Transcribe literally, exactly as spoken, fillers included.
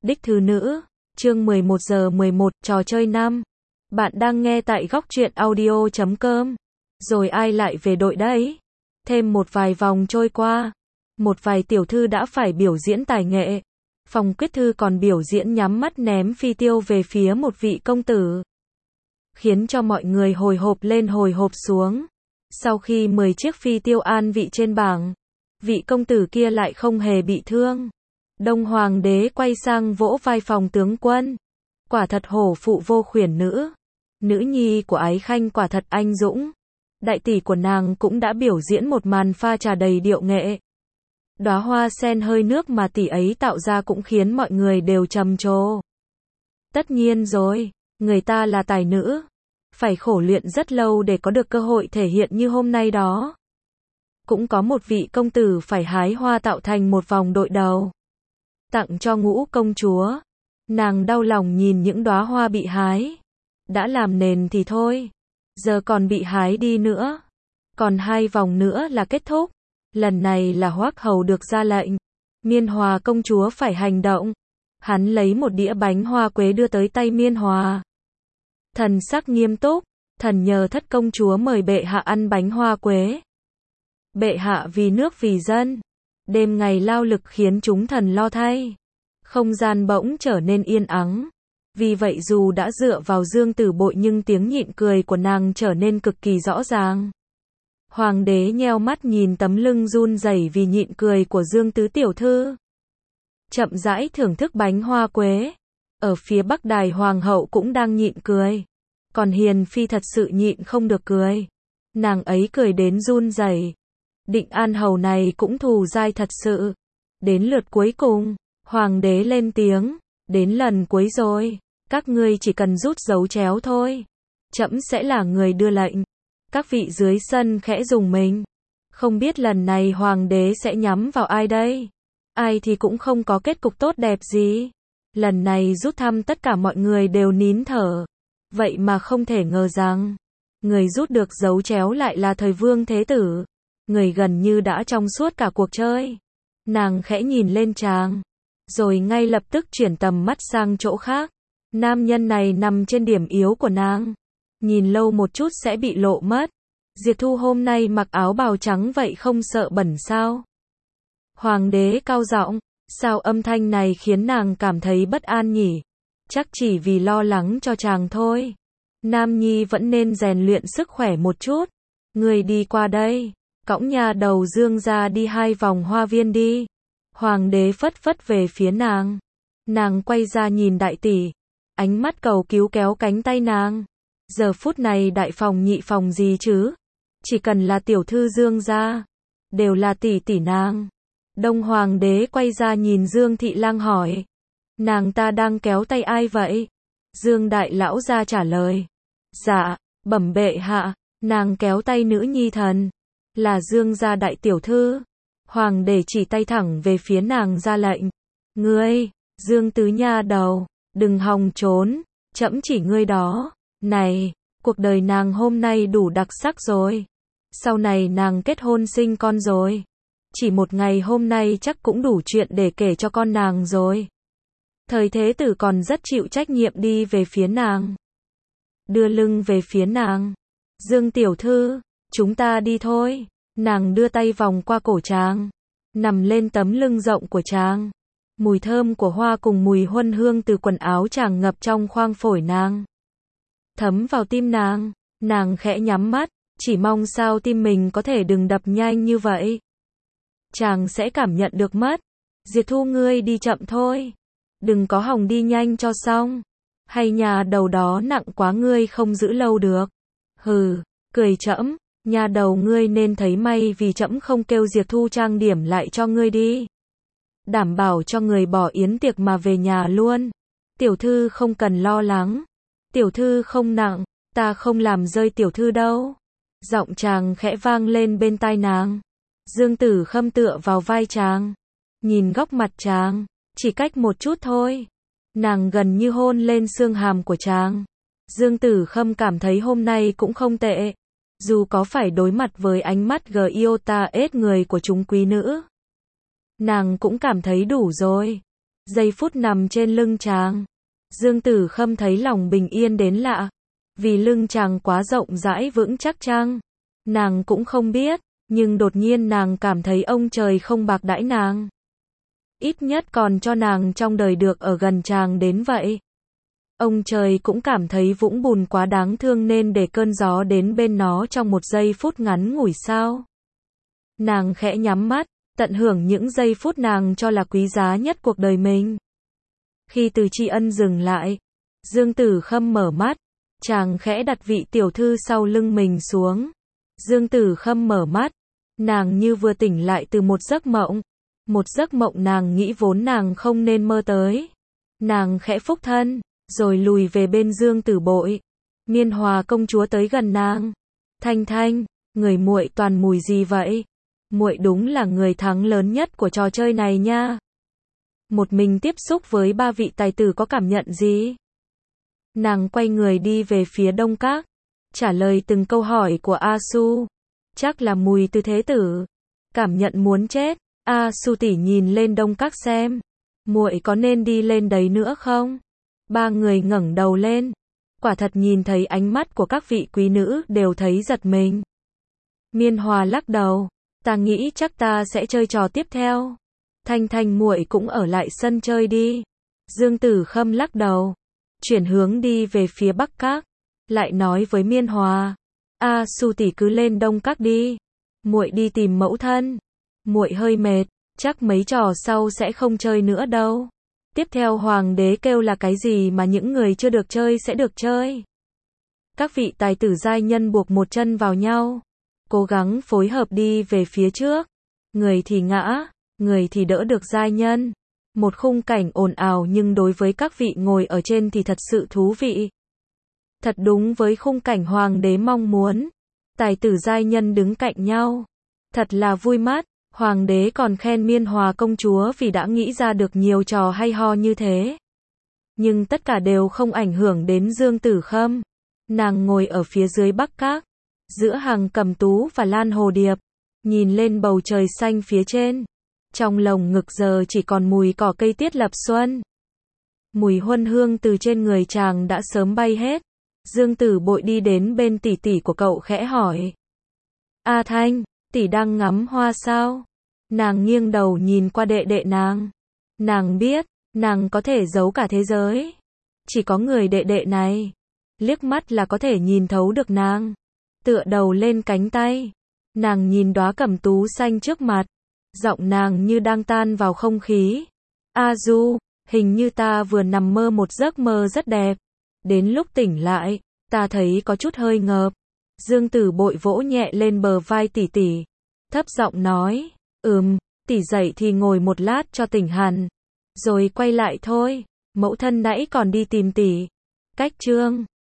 Đích thứ nữ, chương mười một giờ mười một, trò chơi năm. Bạn đang nghe tại góc truyện audio chấm com. Rồi ai lại về đội đấy? Thêm một vài vòng trôi qua, một vài tiểu thư đã phải biểu diễn tài nghệ. Phòng quyết thư còn biểu diễn nhắm mắt ném phi tiêu về phía một vị công tử, khiến cho mọi người hồi hộp lên hồi hộp xuống. Sau khi mười chiếc phi tiêu an vị trên bảng, vị công tử kia lại không hề bị thương. Đông Hoàng đế quay sang vỗ vai phòng tướng quân. Quả thật hổ phụ vô khuyển nữ. Nữ nhi của Ái Khanh quả thật anh dũng. Đại tỷ của nàng cũng đã biểu diễn một màn pha trà đầy điệu nghệ. Đóa hoa sen hơi nước mà tỷ ấy tạo ra cũng khiến mọi người đều trầm trồ. Tất nhiên rồi, người ta là tài nữ. Phải khổ luyện rất lâu để có được cơ hội thể hiện như hôm nay đó. Cũng có một vị công tử phải hái hoa tạo thành một vòng đội đầu, tặng cho Ngũ công chúa. Nàng đau lòng nhìn những đóa hoa bị hái. Đã làm nền thì thôi, giờ còn bị hái đi nữa. Còn hai vòng nữa là kết thúc. Lần này là Hoắc hầu được ra lệnh, Miên Hòa công chúa phải hành động. Hắn lấy một đĩa bánh hoa quế đưa tới tay Miên Hòa. Thần sắc nghiêm túc, thần nhờ thất công chúa mời bệ hạ ăn bánh hoa quế. Bệ hạ vì nước vì dân, đêm ngày lao lực khiến chúng thần lo thay. Không gian bỗng trở nên yên ắng. Vì vậy dù đã dựa vào Dương Tử Bội nhưng tiếng nhịn cười của nàng trở nên cực kỳ rõ ràng. Hoàng đế nheo mắt nhìn tấm lưng run rẩy vì nhịn cười của Dương tứ tiểu thư, chậm rãi thưởng thức bánh hoa quế. Ở phía Bắc đài hoàng hậu cũng đang nhịn cười. Còn Hiền phi thật sự nhịn không được cười. Nàng ấy cười đến run rẩy. Định An hầu này cũng thù dai thật sự. Đến lượt cuối cùng, hoàng đế lên tiếng, đến lần cuối rồi, các ngươi chỉ cần rút dấu chéo thôi. Trẫm sẽ là người đưa lệnh. Các vị dưới sân khẽ rùng mình. Không biết lần này hoàng đế sẽ nhắm vào ai đây? Ai thì cũng không có kết cục tốt đẹp gì. Lần này rút thăm tất cả mọi người đều nín thở. Vậy mà không thể ngờ rằng, người rút được dấu chéo lại là thời Vương Thế Tử. Người gần như đã trong suốt cả cuộc chơi. Nàng khẽ nhìn lên chàng, rồi ngay lập tức chuyển tầm mắt sang chỗ khác. Nam nhân này nằm trên điểm yếu của nàng. Nhìn lâu một chút sẽ bị lộ mất. Diệp Thu hôm nay mặc áo bào trắng vậy không sợ bẩn sao? Hoàng đế cao giọng, sao âm thanh này khiến nàng cảm thấy bất an nhỉ? Chắc chỉ vì lo lắng cho chàng thôi. Nam nhi vẫn nên rèn luyện sức khỏe một chút. Người đi qua đây, cõng nhà đầu Dương ra đi hai vòng hoa viên đi. Hoàng đế phất phất về phía nàng. Nàng quay ra nhìn đại tỷ, ánh mắt cầu cứu kéo cánh tay nàng. Giờ phút này đại phòng nhị phòng gì chứ? Chỉ cần là tiểu thư Dương gia, đều là tỷ tỷ nàng. Đông Hoàng đế quay ra nhìn Dương Thị Lang hỏi, nàng ta đang kéo tay ai vậy? Dương đại lão ra trả lời, dạ, bẩm bệ hạ, nàng kéo tay nữ nhi thần, là Dương gia đại tiểu thư. Hoàng đế chỉ tay thẳng về phía nàng ra lệnh, ngươi, Dương tứ nha đầu, đừng hòng trốn, trẫm chỉ ngươi đó. Này, cuộc đời nàng hôm nay đủ đặc sắc rồi. Sau này nàng kết hôn sinh con rồi. Chỉ một ngày hôm nay chắc cũng đủ chuyện để kể cho con nàng rồi. Thời Thế Tử còn rất chịu trách nhiệm đi về phía nàng, đưa lưng về phía nàng. Dương tiểu thư, chúng ta đi thôi. Nàng đưa tay vòng qua cổ chàng, nằm lên tấm lưng rộng của chàng. Mùi thơm của hoa cùng mùi huân hương từ quần áo chàng ngập trong khoang phổi nàng, thấm vào tim nàng. Nàng khẽ nhắm mắt, chỉ mong sao tim mình có thể đừng đập nhanh như vậy. Chàng sẽ cảm nhận được mất. Diệp Thu ngươi đi chậm thôi. Đừng có hòng đi nhanh cho xong. Hay nhà đầu đó nặng quá ngươi không giữ lâu được. Hừ, cười trẫm, nhà đầu ngươi nên thấy may vì trẫm không kêu Diệp Thu trang điểm lại cho ngươi đi. Đảm bảo cho người bỏ yến tiệc mà về nhà luôn. Tiểu thư không cần lo lắng. Tiểu thư không nặng, ta không làm rơi tiểu thư đâu. Giọng chàng khẽ vang lên bên tai nàng. Dương Tử Khâm tựa vào vai chàng, nhìn góc mặt chàng, chỉ cách một chút thôi. Nàng gần như hôn lên xương hàm của chàng. Dương Tử Khâm cảm thấy hôm nay cũng không tệ. Dù có phải đối mặt với ánh mắt Giota ết người của chúng quý nữ, nàng cũng cảm thấy đủ rồi. Giây phút nằm trên lưng chàng, Dương Tử Khâm thấy lòng bình yên đến lạ. Vì lưng chàng quá rộng rãi vững chắc chăng? Nàng cũng không biết, nhưng đột nhiên nàng cảm thấy ông trời không bạc đãi nàng. Ít nhất còn cho nàng trong đời được ở gần chàng đến vậy. Ông trời cũng cảm thấy Vũng Bùn quá đáng thương nên để cơn gió đến bên nó trong một giây phút ngắn ngủi sao. Nàng khẽ nhắm mắt, tận hưởng những giây phút nàng cho là quý giá nhất cuộc đời mình. Khi Từ Tri Ân dừng lại, Dương Tử Khâm mở mắt, chàng khẽ đặt vị tiểu thư sau lưng mình xuống. Dương Tử Khâm mở mắt, nàng như vừa tỉnh lại từ một giấc mộng. Một giấc mộng nàng nghĩ vốn nàng không nên mơ tới. Nàng khẽ phúc thân, rồi lùi về bên Dương Tử Bội. Miên Hòa công chúa tới gần nàng. Thanh Thanh, người muội toàn mùi gì vậy? Muội đúng là người thắng lớn nhất của trò chơi này nha. Một mình tiếp xúc với ba vị tài tử có cảm nhận gì? Nàng quay người đi về phía Đông Các, trả lời từng câu hỏi của A Su. Chắc là mùi từ thế tử. Cảm nhận muốn chết. A Su tỷ nhìn lên Đông Các xem. Muội có nên đi lên đấy nữa không? Ba người ngẩng đầu lên. Quả thật nhìn thấy ánh mắt của các vị quý nữ đều thấy giật mình. Miên Hòa lắc đầu. Ta nghĩ chắc ta sẽ chơi trò tiếp theo. Thanh Thanh muội cũng ở lại sân chơi đi. Dương Tử Khâm lắc đầu. Chuyển hướng đi về phía Bắc Các. Lại nói với Miên Hòa. A Su tỷ cứ lên Đông Các đi. Muội đi tìm mẫu thân. Muội hơi mệt, chắc mấy trò sau sẽ không chơi nữa đâu. Tiếp theo hoàng đế kêu là cái gì mà những người chưa được chơi sẽ được chơi. Các vị tài tử giai nhân buộc một chân vào nhau, cố gắng phối hợp đi về phía trước. Người thì ngã, người thì đỡ được giai nhân. Một khung cảnh ồn ào nhưng đối với các vị ngồi ở trên thì thật sự thú vị. Thật đúng với khung cảnh hoàng đế mong muốn. Tài tử giai nhân đứng cạnh nhau. Thật là vui mắt. Hoàng đế còn khen Miên Hòa công chúa vì đã nghĩ ra được nhiều trò hay ho như thế. Nhưng tất cả đều không ảnh hưởng đến Dương Tử Khâm. Nàng ngồi ở phía dưới Bắc Các, giữa hàng cầm tú và lan hồ điệp, nhìn lên bầu trời xanh phía trên. Trong lồng ngực giờ chỉ còn mùi cỏ cây tiết lập xuân. Mùi huân hương từ trên người chàng đã sớm bay hết. Dương Tử Bội đi đến bên tỷ tỷ của cậu khẽ hỏi. A Thanh, tỷ đang ngắm hoa sao? Nàng nghiêng đầu nhìn qua đệ đệ nàng. Nàng biết, nàng có thể giấu cả thế giới. Chỉ có người đệ đệ này, liếc mắt là có thể nhìn thấu được nàng. Tựa đầu lên cánh tay, nàng nhìn đóa cẩm tú xanh trước mặt. Giọng nàng như đang tan vào không khí. A Du, hình như ta vừa nằm mơ một giấc mơ rất đẹp. Đến lúc tỉnh lại, ta thấy có chút hơi ngợp. Dương Tử Bội vỗ nhẹ lên bờ vai tỷ tỷ, thấp giọng nói, ừm, tỷ dậy thì ngồi một lát cho tỉnh hẳn, rồi quay lại thôi, mẫu thân nãy còn đi tìm tỷ. Cách chương